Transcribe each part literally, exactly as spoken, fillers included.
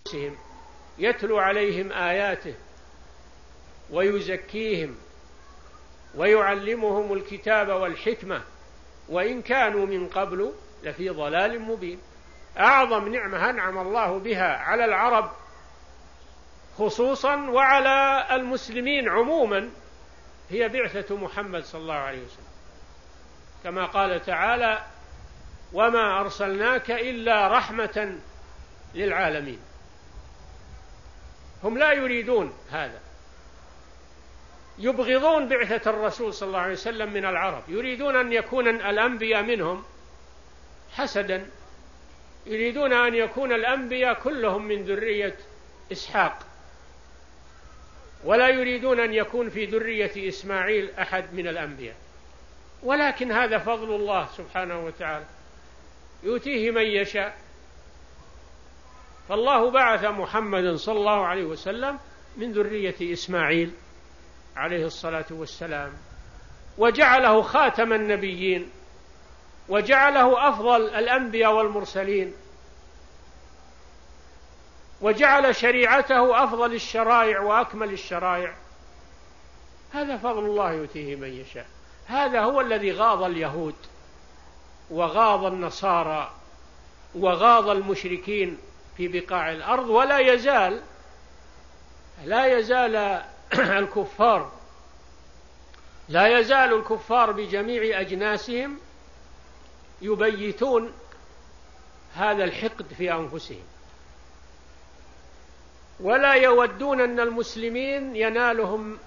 يتلو عليهم آياته ويزكيهم ويعلمهم الكتاب والحكمة وإن كانوا من قبل لفي ضلال مبين. أعظم نعمة أنعم الله بها على العرب خصوصا وعلى المسلمين عموما هي بعثة محمد صلى الله عليه وسلم، كما قال تعالى: وما أرسلناك إلا رحمة للعالمين. هم لا يريدون هذا، يبغضون بعثة الرسول صلى الله عليه وسلم من العرب، يريدون أن يكون الأنبياء منهم حسدا، يريدون أن يكون الأنبياء كلهم من ذرية إسحاق، ولا يريدون أن يكون في ذرية إسماعيل أحد من الأنبياء. ولكن هذا فضل الله سبحانه وتعالى يؤتيه من يشاء. فالله بعث محمد صلى الله عليه وسلم من ذرية إسماعيل عليه الصلاة والسلام، وجعله خاتم النبيين، وجعله أفضل الأنبياء والمرسلين، وجعل شريعته أفضل الشرائع وأكمل الشرائع. هذا فضل الله يؤتيه من يشاء. هذا هو الذي غاض اليهود وغاض النصارى وغاض المشركين في بقاع الأرض، ولا يزال لا يزال الكفار لا يزال الكفار بجميع أجناسهم يبيتون هذا الحقد في أنفسهم، ولا يودون أن المسلمين ينالهم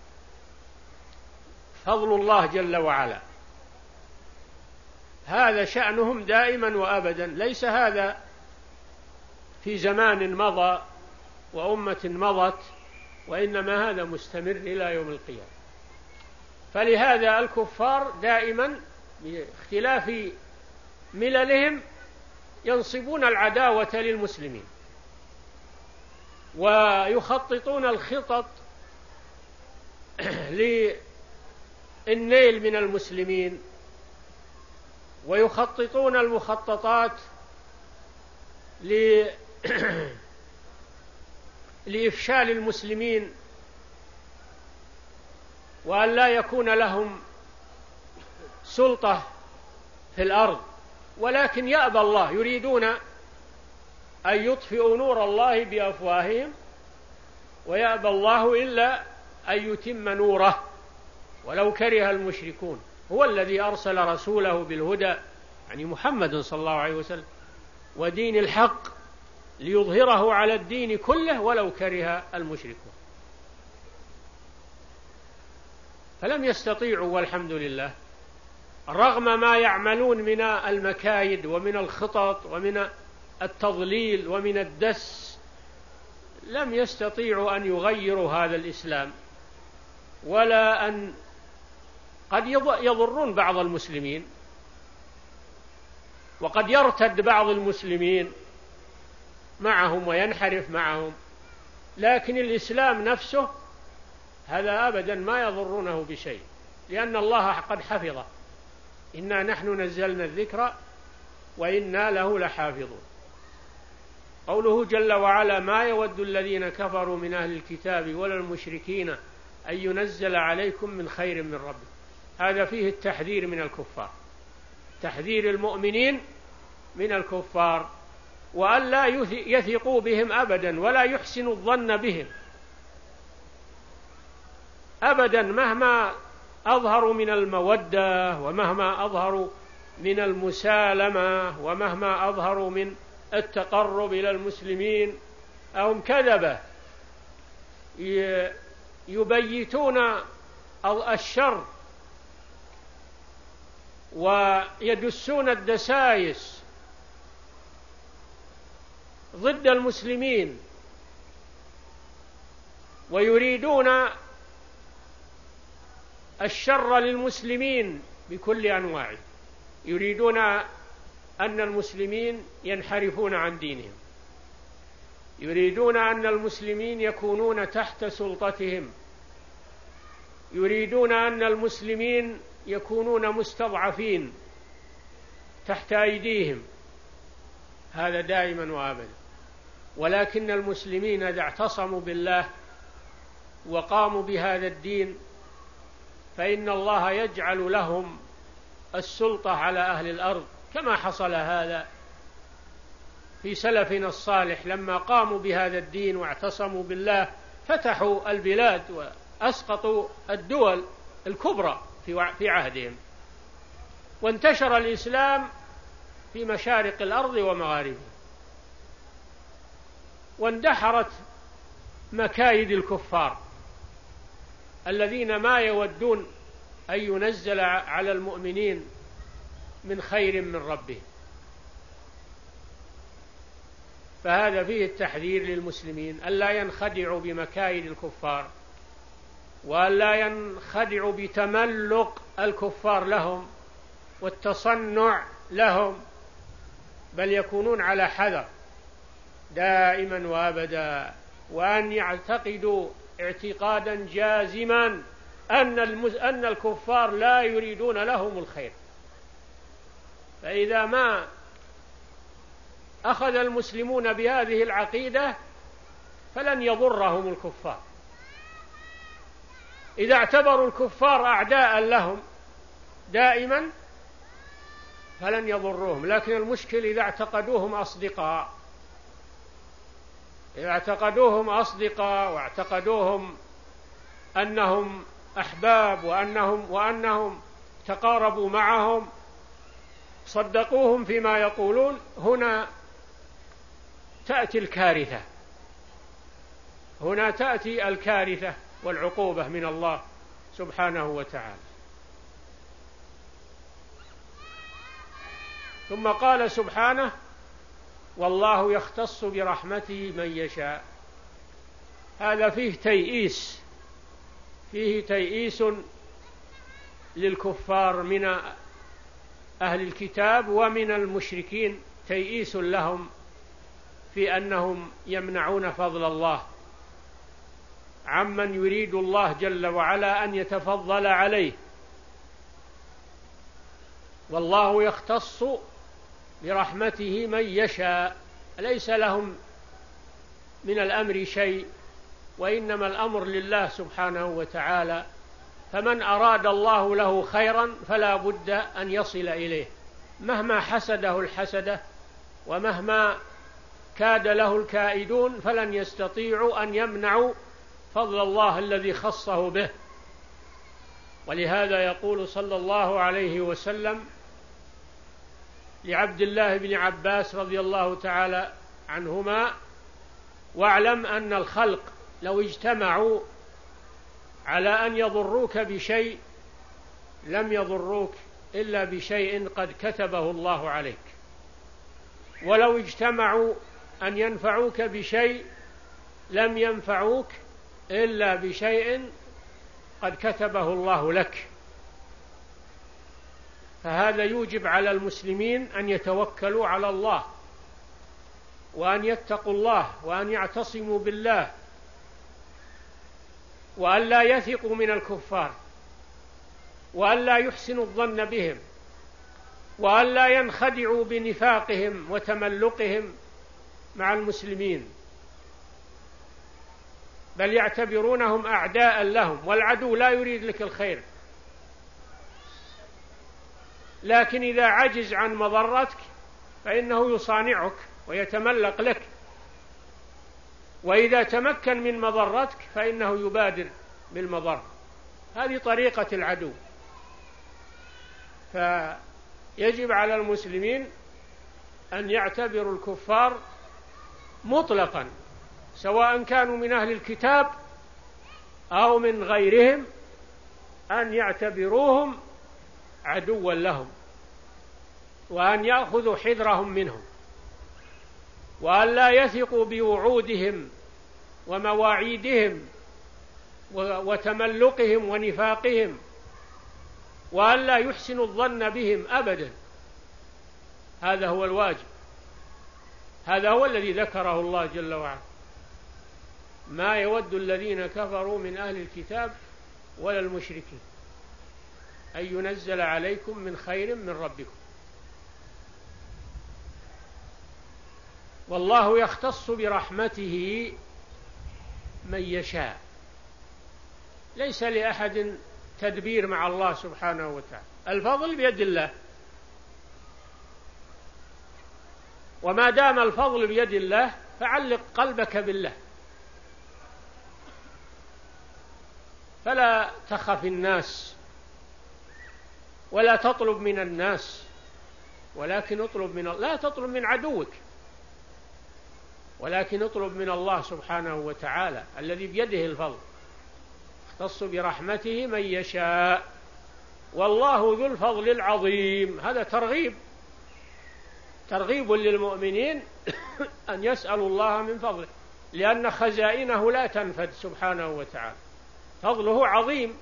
فضل الله جل وعلا. هذا شأنهم دائما وأبدا، ليس هذا في زمان مضى وأمة مضت، وإنما هذا مستمر إلى يوم القيامة. فلهذا الكفار دائما باختلاف مللهم ينصبون العداوة للمسلمين، ويخططون الخطط للنيل من المسلمين، ويخططون المخططات لإفشال المسلمين وأن لا يكون لهم سلطة في الأرض. ولكن يأبى الله، يريدون أن يطفئوا نور الله بأفواههم ويأبى الله إلا أن يتم نوره ولو كره المشركون. هو الذي أرسل رسوله بالهدى، يعني محمد صلى الله عليه وسلم، ودين الحق ليظهره على الدين كله ولو كره المشركون. فلم يستطيعوا والحمد لله، رغم ما يعملون من المكايد ومن الخطط ومن التضليل ومن الدس، لم يستطيعوا أن يغيروا هذا الإسلام، ولا أن قد يضرون بعض المسلمين، وقد يرتد بعض المسلمين معهم وينحرف معهم، لكن الإسلام نفسه هذا أبدا ما يضرونه بشيء، لأن الله قد حفظه. إنا نحن نزلنا الذكر وإنا له لحافظون. قوله جل وعلا: ما يود الذين كفروا من أهل الكتاب ولا المشركين أن ينزل عليكم من خير من ربكم. هذا فيه التحذير من الكفار، تحذير المؤمنين من الكفار، وأن لا يثقوا بهم أبدا ولا يحسنوا الظن بهم أبدا، مهما أظهروا من المودة ومهما أظهروا من المسالمة ومهما أظهروا من التقرب إلى المسلمين. أهم كذبة يبيتون الشر ويدسون الدسائس ضد المسلمين، ويريدون الشر للمسلمين بكل أنواعه، يريدون أن المسلمين ينحرفون عن دينهم، يريدون أن المسلمين يكونون تحت سلطتهم، يريدون أن المسلمين يكونون مستضعفين تحت أيديهم. هذا دائما وأبدا. ولكن المسلمين إذا اعتصموا بالله وقاموا بهذا الدين فإن الله يجعل لهم السلطة على أهل الأرض، كما حصل هذا في سلفنا الصالح لما قاموا بهذا الدين واعتصموا بالله فتحوا البلاد وأسقطوا الدول الكبرى في عهدهم، وانتشر الإسلام في مشارق الأرض ومغاربها، واندحرت مكايد الكفار الذين ما يودون أن ينزل على المؤمنين من خير من ربهم. فهذا فيه التحذير للمسلمين ألا ينخدعوا بمكايد الكفار، وألا ينخدعوا بتملق الكفار لهم والتصنع لهم، بل يكونون على حذر دائما وابدا، وأن يعتقدوا اعتقادا جازما أن أن الكفار لا يريدون لهم الخير. فإذا ما أخذ المسلمون بهذه العقيدة فلن يضرهم الكفار. إذا اعتبروا الكفار أعداء لهم دائما فلن يضروهم، لكن المشكل إذا اعتقدوهم أصدقاء، إذا اعتقدوهم أصدقاء واعتقدوهم أنهم أحباب وأنهم وأنهم تقاربوا معهم، صدقوهم فيما يقولون، هنا تأتي الكارثة، هنا تأتي الكارثة والعقوبة من الله سبحانه وتعالى. ثم قال سبحانه: والله يختص برحمته من يشاء. هذا فيه تيئيس، فيه تيئيس للكفار من أهل الكتاب ومن المشركين، تيئيس لهم في أنهم يمنعون فضل الله عمن يريد الله جل وعلا أن يتفضل عليه. والله يختص برحمته من يشاء، ليس لهم من الأمر شيء، وإنما الأمر لله سبحانه وتعالى، فمن أراد الله له خيرا فلا بد أن يصل إليه، مهما حسده الحسدة ومهما كاد له الكائدون فلن يستطيعوا أن يمنعوا فضل الله الذي خصه به. ولهذا يقول صلى الله عليه وسلم لعبد الله بن عباس رضي الله تعالى عنهما: واعلم أن الخلق لو اجتمعوا على أن يضروك بشيء لم يضروك إلا بشيء قد كتبه الله عليك، ولو اجتمعوا أن ينفعوك بشيء لم ينفعوك إلا بشيء قد كتبه الله لك. فهذا يوجب على المسلمين أن يتوكلوا على الله، وأن يتقوا الله، وأن يعتصموا بالله، وأن لا يثقوا من الكفار، وأن لا يحسنوا الظن بهم، وأن لا ينخدعوا بنفاقهم وتملقهم مع المسلمين، بل يعتبرونهم أعداء لهم، والعدو لا يريد لك الخير، لكن إذا عجز عن مضرتك فإنه يصانعك ويتملق لك، وإذا تمكن من مضرتك فإنه يبادر بالمضرة. هذه طريقة العدو. فيجب على المسلمين أن يعتبروا الكفار مطلقا، سواء كانوا من أهل الكتاب أو من غيرهم، أن يعتبروهم عدوا لهم، وأن يأخذوا حذرهم منهم، وأن لا يثقوا بوعودهم ومواعيدهم وتملقهم ونفاقهم، وأن لا يحسنوا الظن بهم أبدا. هذا هو الواجب، هذا هو الذي ذكره الله جل وعلا: ما يود الذين كفروا من أهل الكتاب ولا المشركين أن ينزل عليكم من خير من ربكم. والله يختص برحمته من يشاء. ليس لأحد تدبير مع الله سبحانه وتعالى، الفضل بيد الله، وما دام الفضل بيد الله فعلق قلبك بالله، فلا تخف الناس ولا تطلب من الناس، ولكن اطلب من لا تطلب من عدوك، ولكن اطلب من الله سبحانه وتعالى الذي بيده الفضل. يختص برحمته من يشاء والله ذو الفضل العظيم. هذا ترغيب ترغيب للمؤمنين أن يسألوا الله من فضله، لأن خزائنه لا تنفد سبحانه وتعالى، فضله عظيم،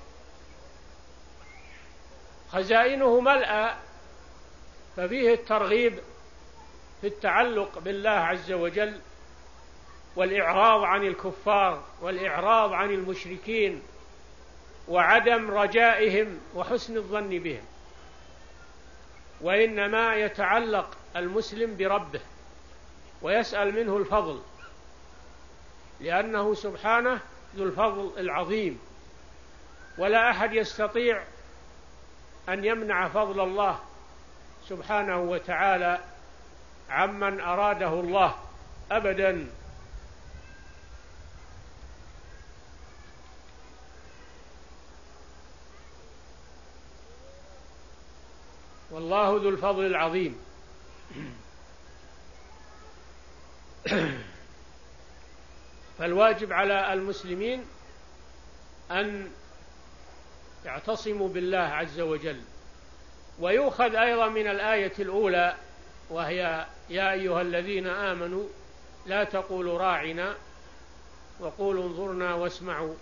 خزائنه ملأى، ففيه الترغيب في التعلق بالله عز وجل، والإعراض عن الكفار والإعراض عن المشركين وعدم رجائهم وحسن الظن بهم، وإنما يتعلق المسلم بربه ويسأل منه الفضل، لأنه سبحانه ذو الفضل العظيم، ولا أحد يستطيع أن يمنع فضل الله سبحانه وتعالى عمن أراده الله أبدا. والله ذو الفضل العظيم. فالواجب على المسلمين أن يعتصموا بالله عز وجل. ويؤخذ أيضا من الآية الأولى وهي يا أيها الذين آمنوا لا تقولوا راعنا وقولوا انظرنا واسمعوا،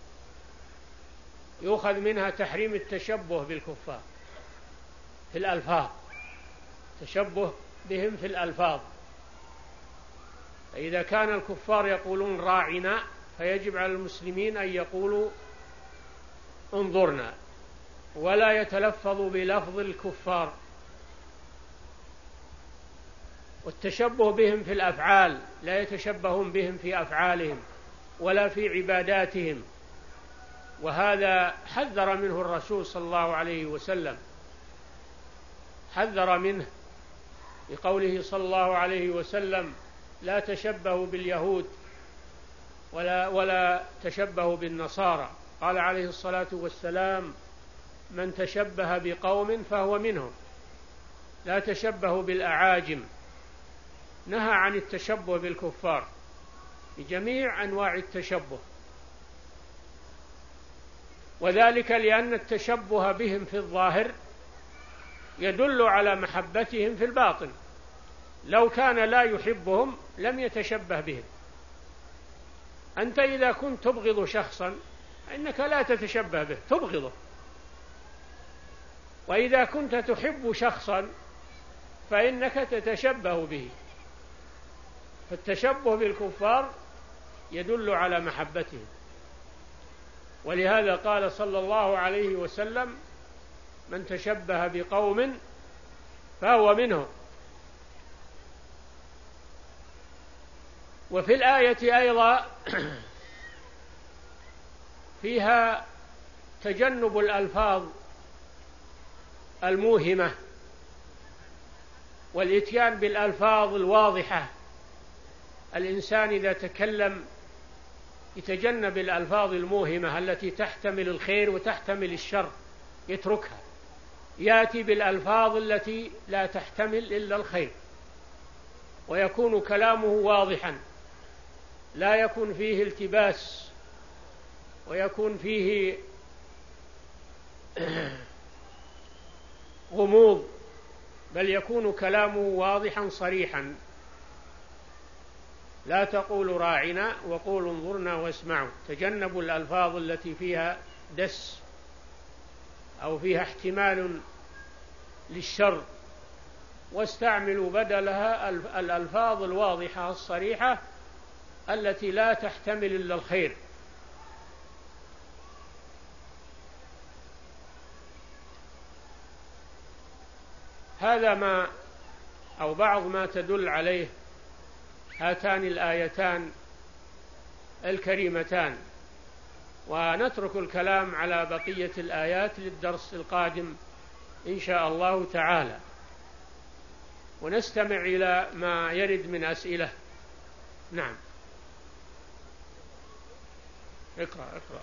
يؤخذ منها تحريم التشبه بالكفار في الألفاظ، تشبه بهم في الألفاظ. فإذا كان الكفار يقولون راعنا فيجب على المسلمين أن يقولوا انظرنا، ولا يتلفظوا بلفظ الكفار. والتشبه بهم في الأفعال، لا يتشبهون بهم في أفعالهم ولا في عباداتهم، وهذا حذر منه الرسول صلى الله عليه وسلم، حذر منه بقوله صلى الله عليه وسلم لا تشبهوا باليهود ولا, ولا تشبهوا بالنصارى. قال عليه الصلاة والسلام من تشبه بقوم فهو منهم، لا تشبهوا بالأعاجم. نهى عن التشبه بالكفار بجميع أنواع التشبه، وذلك لأن التشبه بهم في الظاهر يدل على محبتهم في الباطن. لو كان لا يحبهم لم يتشبه بهم. أنت إذا كنت تبغض شخصا إنك لا تتشبه به، تبغضه. وإذا كنت تحب شخصا فإنك تتشبه به. فالتشبه بالكفار يدل على محبتهم، ولهذا قال صلى الله عليه وسلم من تشبه بقوم فهو منهم. وفي الآية أيضا فيها تجنب الألفاظ الموهمة والإتيان بالألفاظ الواضحة. الإنسان إذا تكلم يتجنب الألفاظ الموهمة التي تحتمل الخير وتحتمل الشر، يتركها، يأتي بالألفاظ التي لا تحتمل إلا الخير، ويكون كلامه واضحا لا يكون فيه التباس ويكون فيه غموض، بل يكون كلامه واضحا صريحا. لا تقولوا راعنا وقولوا انظرنا واسمعوا. تجنبوا الألفاظ التي فيها دس أو فيها احتمال للشر، واستعملوا بدلها الألفاظ الواضحة الصريحة التي لا تحتمل إلا الخير. هذا ما أو بعض ما تدل عليه هاتان الآيتان الكريمتان، ونترك الكلام على بقية الآيات للدرس القادم إن شاء الله تعالى، ونستمع إلى ما يرد من أسئلة. نعم، اقرأ اقرأ.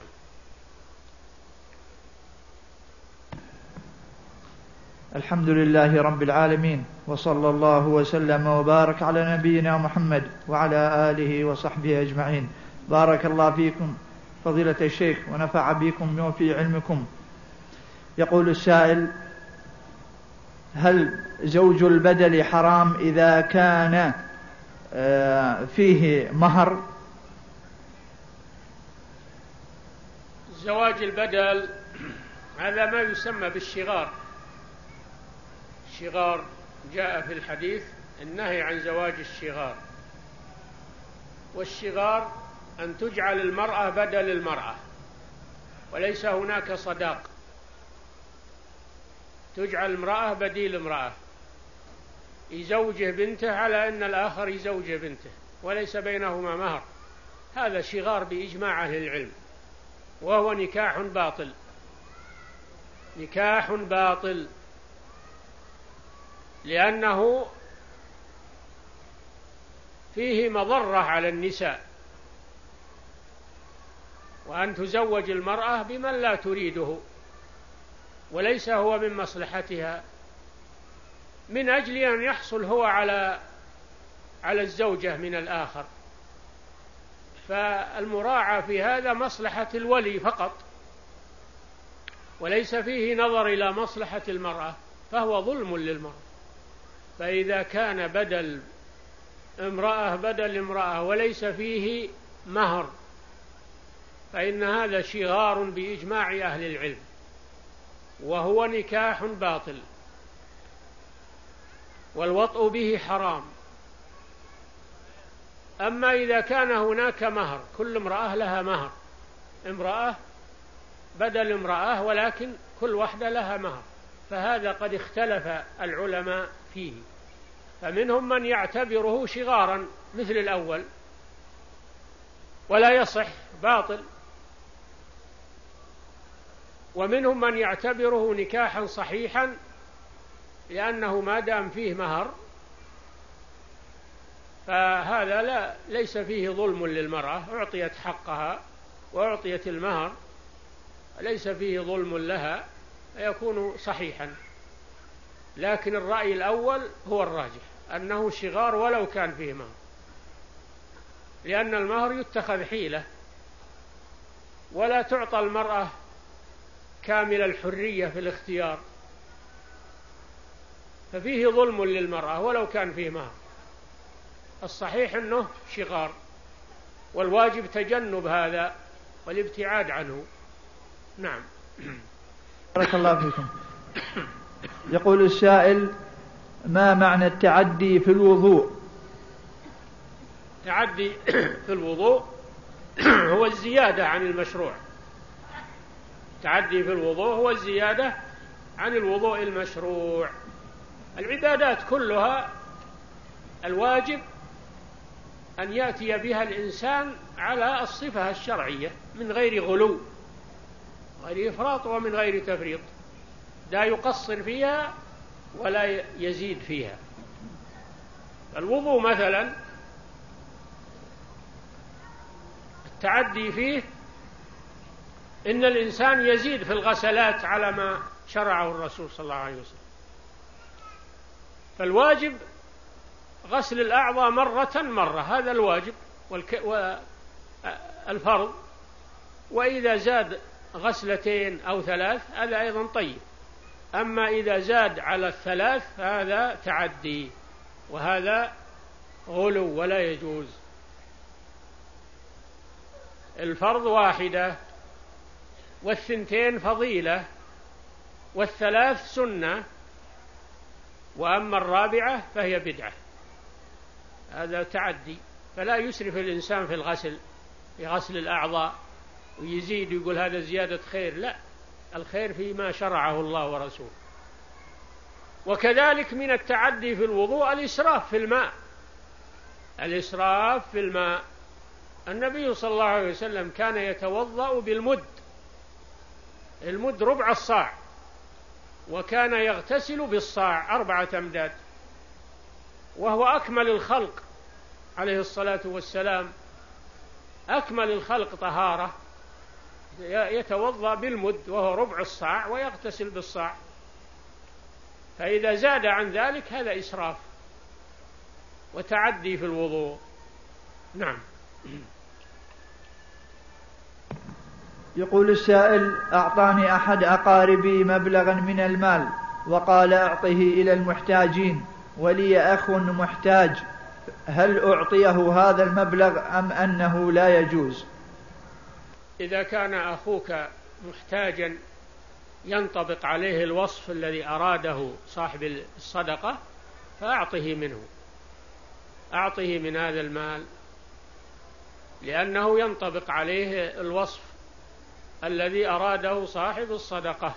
الحمد لله رب العالمين، وصلى الله وسلم وبارك على نبينا محمد وعلى آله وصحبه أجمعين. بارك الله فيكم فضيلة الشيخ ونفع بكم وفي علمكم. يقول السائل: هل زوج البدل حرام إذا كان فيه مهر؟ زواج البدل هذا ما يسمى بالشغار. الشغار جاء في الحديث النهي عن زواج الشغار، والشغار أن تجعل المرأة بدل المرأة، وليس هناك صداق، تجعل امرأة بديل امرأة، يزوجه بنته على أن الآخر يزوجه بنته، وليس بينهما مهر. هذا شغار بإجماع أهل العلم، وهو نكاح باطل، نكاح باطل، لأنه فيه مضرة على النساء، وأن تزوج المرأة بمن لا تريده وليس هو من مصلحتها، من أجل أن يحصل هو على على الزوجة من الآخر. فالمراعاة في هذا مصلحة الولي فقط، وليس فيه نظر إلى مصلحة المرأة، فهو ظلم للمرأة. فإذا كان بدل امرأة بدل امرأة وليس فيه مهر، فإن هذا شغار بإجماع أهل العلم، وهو نكاح باطل، والوطء به حرام. أما إذا كان هناك مهر، كل امرأة لها مهر، امرأة بدل امرأة، ولكن كل واحدة لها مهر، فهذا قد اختلف العلماء فيه، فمنهم من يعتبره شغارا مثل الأول ولا يصح، باطل، ومنهم من يعتبره نكاحا صحيحا، لأنه ما دام فيه مهر فهذا لا ليس فيه ظلم للمرأة، أعطيت حقها وأعطيت المهر، ليس فيه ظلم لها، يكون صحيحا. لكن الرأي الأول هو الراجح، أنه شغار ولو كان فيه مهر، لأن المهر يتخذ حيلة، ولا تعطى المرأة كامل الحرية في الاختيار، ففيه ظلم للمرأة ولو كان فيه مهر. الصحيح أنه شغار، والواجب تجنب هذا والابتعاد عنه. نعم. بارك الله فيكم. يقول السائل: ما معنى التعدي في الوضوء؟ التعدي في الوضوء هو الزيادة عن المشروع. التعدي في الوضوء هو الزيادة عن الوضوء المشروع. العبادات كلها الواجب أن يأتي بها الإنسان على الصفة الشرعية، من غير غلو، غير إفراط ومن غير تفريط، لا يقصر فيها ولا يزيد فيها. الوضوء مثلا التعدي فيه إن الإنسان يزيد في الغسلات على ما شرعه الرسول صلى الله عليه وسلم. فالواجب غسل الأعضاء مرة مرة، هذا الواجب والفرض، وإذا زاد غسلتين أو ثلاث هذا أيضا طيب. أما إذا زاد على الثلاث هذا تعدي، وهذا غلو ولا يجوز. الفرض واحدة، والثنتين فضيلة، والثلاث سنة، وأما الرابعة فهي بدعة، هذا تعدي. فلا يسرف الإنسان في الغسل، في غسل الأعضاء ويزيد يقول هذا زيادة خير، لا، الخير فيما شرعه الله ورسوله. وكذلك من التعدي في الوضوء الإسراف في الماء، الإسراف في الماء. النبي صلى الله عليه وسلم كان يتوضأ بالمد، المد ربع الصاع، وكان يغتسل بالصاع أربعة أمداد، وهو أكمل الخلق عليه الصلاة والسلام، أكمل الخلق طهارة، يتوضأ بالمد وهو ربع الصاع ويغتسل بالصاع. فإذا زاد عن ذلك هذا إسراف وتعدي في الوضوء. نعم. يقول السائل: أعطاني أحد أقاربي مبلغا من المال وقال أعطه إلى المحتاجين، ولي أخ محتاج، هل أعطيه هذا المبلغ أم أنه لا يجوز؟ إذا كان أخوك محتاجا ينطبق عليه الوصف الذي أراده صاحب الصدقة فأعطه منه، أعطه من هذا المال، لأنه ينطبق عليه الوصف الذي أراده صاحب الصدقة.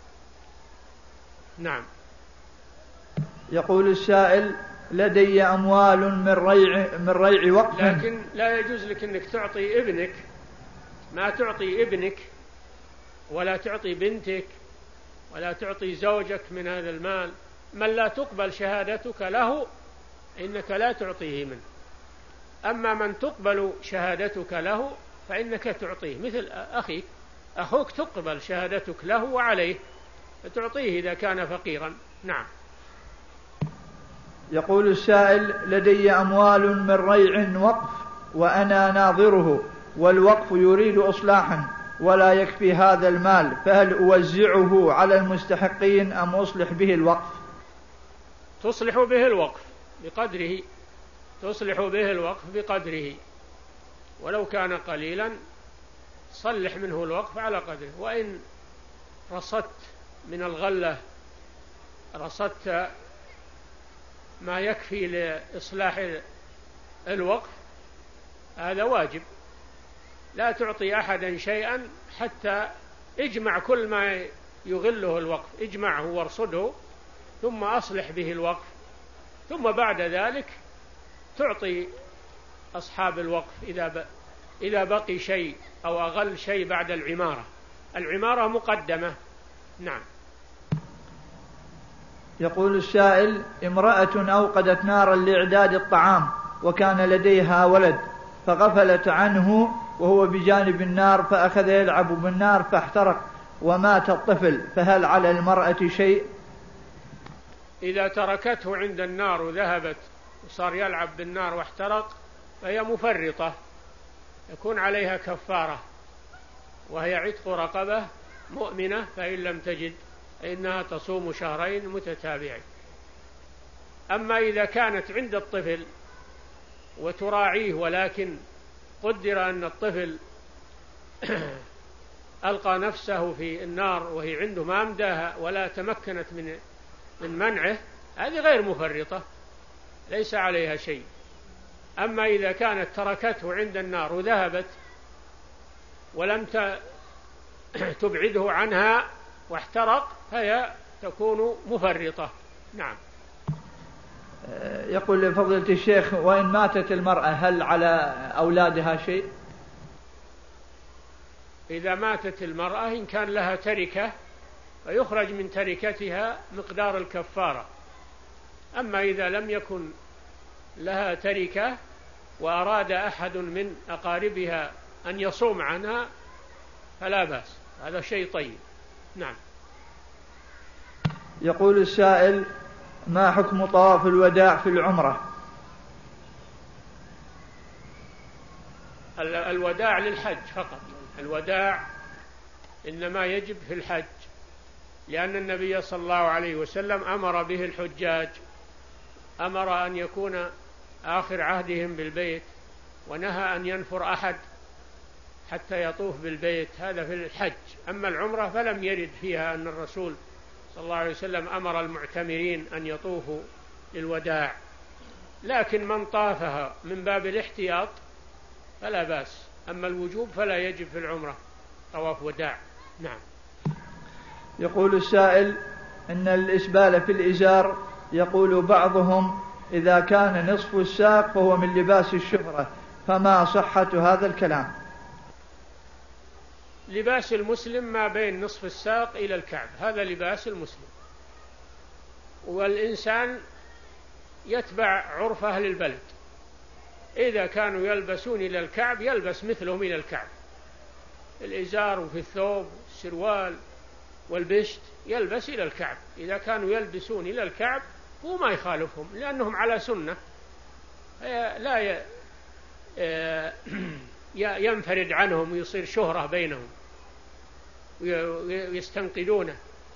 نعم. يقول السائل: لدي أموال من ريع, من ريع وقف، لكن لا يجوز لك أنك تعطي ابنك، ما تعطي ابنك ولا تعطي بنتك ولا تعطي زوجك من هذا المال. من لا تقبل شهادتك له إنك لا تعطيه منه، أما من تقبل شهادتك له فإنك تعطيه، مثل أخيك، أخوك تقبل شهادتك له وعليه فتعطيه إذا كان فقيرا. نعم. يقول السائل: لدي أموال من ريع وقف وأنا ناظره، والوقف يريد إصلاحا ولا يكفي هذا المال، فهل أوزعه على المستحقين أم أصلح به الوقف؟ تصلح به الوقف بقدره، تصلح به الوقف بقدره، ولو كان قليلا صلح منه الوقف على قدره. وإن رصدت من الغلة، رصدت ما يكفي لإصلاح الوقف، هذا واجب. لا تعطي أحدا شيئا حتى اجمع كل ما يغله الوقف، اجمعه وارصده ثم أصلح به الوقف، ثم بعد ذلك تعطي أصحاب الوقف إذا إذا بقي شيء أو أغل شيء بعد العمارة. العمارة مقدمة. نعم. يقول السائل: امرأة أوقدت نارا لإعداد الطعام وكان لديها ولد فغفلت عنه وهو بجانب النار فأخذ يلعب بالنار فاحترق ومات الطفل، فهل على المرأة شيء؟ إذا تركته عند النار وذهبت وصار يلعب بالنار واحترق فهي مفرطة، يكون عليها كفارة وهي عتق رقبة مؤمنة، فإن لم تجد فإنها تصوم شهرين متتابعين. أما إذا كانت عند الطفل وتراعيه ولكن قدر أن الطفل ألقى نفسه في النار وهي عنده ما أمداها ولا تمكنت من من منعه، هذه غير مفرطة ليس عليها شيء. أما إذا كانت تركته عند النار وذهبت ولم تبعده عنها واحترق فهي تكون مفرطة. نعم. يقول لفضيلة الشيخ: وإن ماتت المرأة هل على أولادها شيء؟ إذا ماتت المرأة إن كان لها تركة فيخرج من تركتها مقدار الكفارة. أما إذا لم يكن لها تركة وأراد أحد من أقاربها أن يصوم عنها فلا بأس، هذا شيء طيب. نعم. يقول السائل: ما حكم طواف الوداع في العمرة؟ الوداع للحج فقط، الوداع إنما يجب في الحج، لأن النبي صلى الله عليه وسلم أمر به الحجاج، أمر أن يكون آخر عهدهم بالبيت، ونهى أن ينفر أحد حتى يطوف بالبيت، هذا في الحج. أما العمرة فلم يرد فيها أن الرسول صلى الله عليه وسلم أمر المعتمرين أن يطوفوا للوداع، لكن من طافها من باب الاحتياط فلا بأس. أما الوجوب فلا يجب في العمرة طواف وداع. نعم. يقول السائل: إن الإسبال في الإزار يقول بعضهم إذا كان نصف الساق فهو من لباس الشهرة، فما صحة هذا الكلام؟ لباس المسلم ما بين نصف الساق إلى الكعب، هذا لباس المسلم، والإنسان يتبع عرف أهل البلد، إذا كانوا يلبسون إلى الكعب يلبس مثلهم إلى الكعب، الإزار وفي الثوب السروال والبشت يلبس إلى الكعب، إذا كانوا يلبسون إلى الكعب هو ما يخالفهم لأنهم على سنة، لا ينفرد عنهم ويصير شهرة بينهم ويستنقذونه،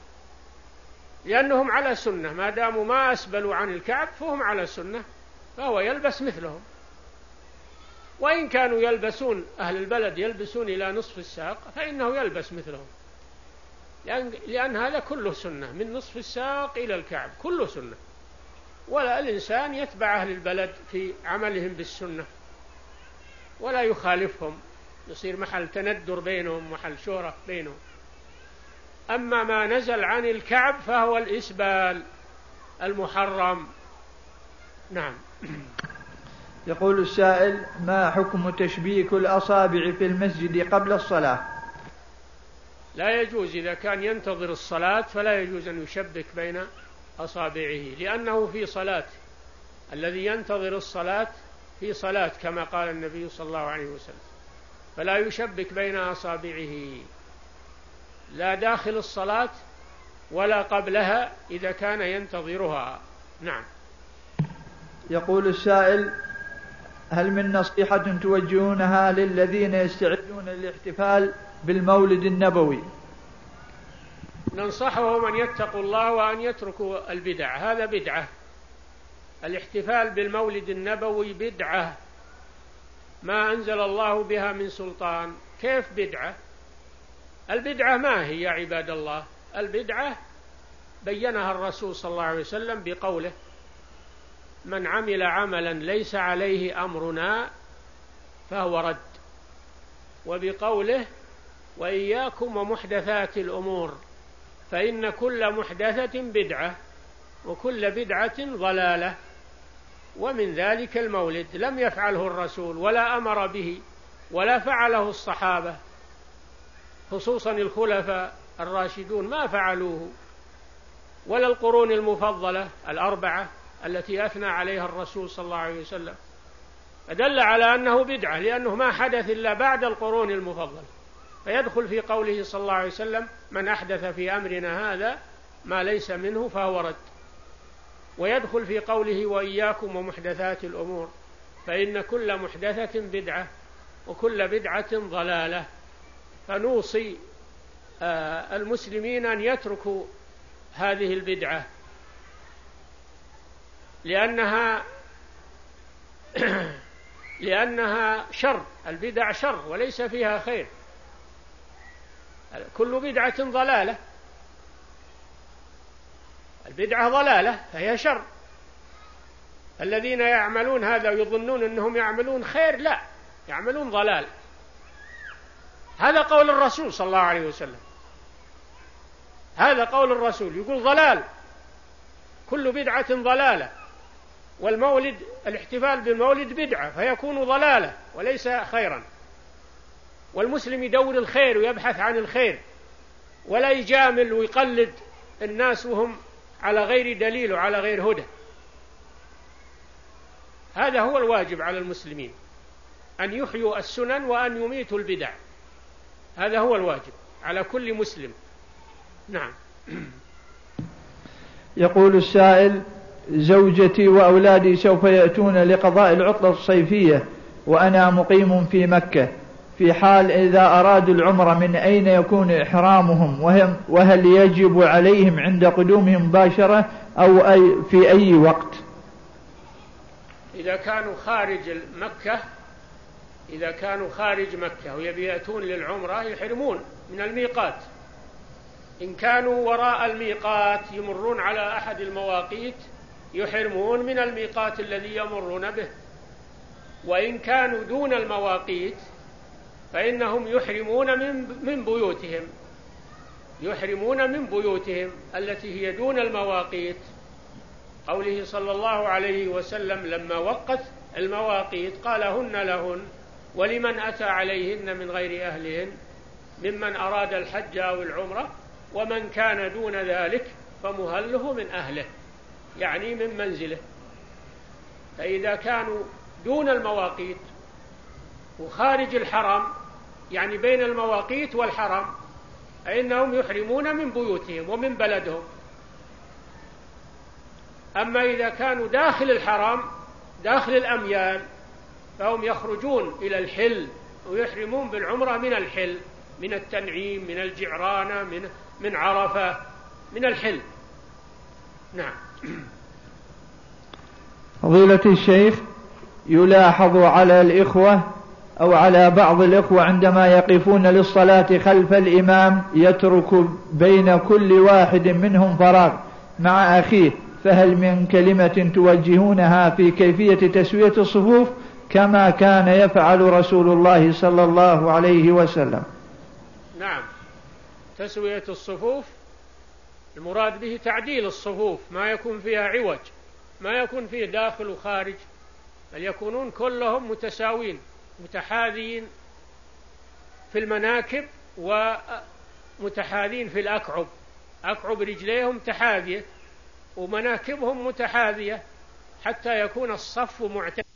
لأنهم على سنة، ما داموا ما أسبلوا عن الكعب فهم على سنة، فهو يلبس مثلهم. وإن كانوا يلبسون أهل البلد يلبسون إلى نصف الساق فإنه يلبس مثلهم، لأن, لأن هذا كله سنة، من نصف الساق إلى الكعب كله سنة، ولا الإنسان يتبع أهل البلد في عملهم بالسنة ولا يخالفهم، يصير محل تندر بينهم، محل شهرة بينهم. أما ما نزل عن الكعب فهو الإسبال المحرم. نعم. يقول السائل: ما حكم تشبيك الأصابع في المسجد قبل الصلاة؟ لا يجوز، إذا كان ينتظر الصلاة فلا يجوز أن يشبك بين أصابعه، لأنه في صلاة، الذي ينتظر الصلاة في صلاة كما قال النبي صلى الله عليه وسلم، فلا يشبك بين أصابعه لا داخل الصلاة ولا قبلها إذا كان ينتظرها. نعم. يقول السائل: هل من نصيحة توجهونها للذين يستعدون للاحتفال بالمولد النبوي؟ ننصحهم أن يتقوا الله وأن يتركوا البدع، هذا بدعة، الاحتفال بالمولد النبوي بدعة ما أنزل الله بها من سلطان. كيف بدعة؟ البدعة ما هي يا عباد الله؟ البدعة بينها الرسول صلى الله عليه وسلم بقوله: من عمل عملا ليس عليه أمرنا فهو رد، وبقوله: وإياكم ومحدثات الأمور فإن كل محدثة بدعة وكل بدعة ضلالة. ومن ذلك المولد، لم يفعله الرسول ولا أمر به ولا فعله الصحابة، خصوصا الخلفاء الراشدون ما فعلوه، ولا القرون المفضلة الأربعة التي أثنى عليها الرسول صلى الله عليه وسلم، فدل على أنه بدعة لأنه ما حدث إلا بعد القرون المفضلة، فيدخل في قوله صلى الله عليه وسلم: من أحدث في أمرنا هذا ما ليس منه فهو رد، ويدخل في قوله: وإياكم ومحدثات الأمور فإن كل محدثة بدعة وكل بدعة ضلالة. فنوصي المسلمين أن يتركوا هذه البدعة لأنها لأنها شر، البدع شر وليس فيها خير، كل بدعة ضلالة، البدعة ضلالة فهي شر. الذين يعملون هذا يظنون أنهم يعملون خير، لا، يعملون ضلال. هذا قول الرسول صلى الله عليه وسلم، هذا قول الرسول، يقول ضلال، كل بدعة ضلالة، والمولد الاحتفال بالمولد بدعة فيكون ضلالة وليس خيرا. والمسلم يدور الخير ويبحث عن الخير ولا يجامل ويقلد الناس وهم على غير دليل وعلى غير هدى. هذا هو الواجب على المسلمين، أن يحيوا السنن وأن يميتوا البدع، هذا هو الواجب على كل مسلم. نعم. يقول السائل: زوجتي وأولادي سوف يأتون لقضاء العطلة الصيفية وأنا مقيم في مكة، في حال إذا أرادوا العمرة من أين يكون إحرامهم، وهل يجب عليهم عند قدومهم مباشرة أو أي في أي وقت؟ إذا كانوا خارج مكة إذا كانوا خارج مكة ويأتون للعمرة يحرمون من الميقات. إن كانوا وراء الميقات يمرون على أحد المواقيت يحرمون من الميقات الذي يمرون به، وإن كانوا دون المواقيت فإنهم يحرمون من من بيوتهم يحرمون من بيوتهم التي هي دون المواقيت، قوله صلى الله عليه وسلم لما وقت المواقيت قال هن لهن ولمن أتى عليهن من غير أهلهن ممن أراد الحج أو العمرة ومن كان دون ذلك فمهله من أهله، يعني من منزله. فإذا كانوا دون المواقيت وخارج الحرم، يعني بين المواقيت والحرم، فإنهم يحرمون من بيوتهم ومن بلدهم. أما إذا كانوا داخل الحرم داخل الأميال فهم يخرجون إلى الحل ويحرمون بالعمرة من الحل، من التنعيم، من الجعرانة، من من عرفة، من الحل. نعم. فضيلة الشيخ، يلاحظ على الإخوة أو على بعض الإخوة عندما يقفون للصلاة خلف الإمام يترك بين كل واحد منهم فراغ مع أخيه، فهل من كلمة توجهونها في كيفية تسوية الصفوف كما كان يفعل رسول الله صلى الله عليه وسلم؟ نعم، تسوية الصفوف المراد به تعديل الصفوف، ما يكون فيها عوج، ما يكون فيه داخل وخارج، بل يكونون كلهم متساوين متحاذين في المناكب ومتحاذين في الأكعب، أكعب رجليهم تحاذية ومناكبهم متحاذية حتى يكون الصف معتدل.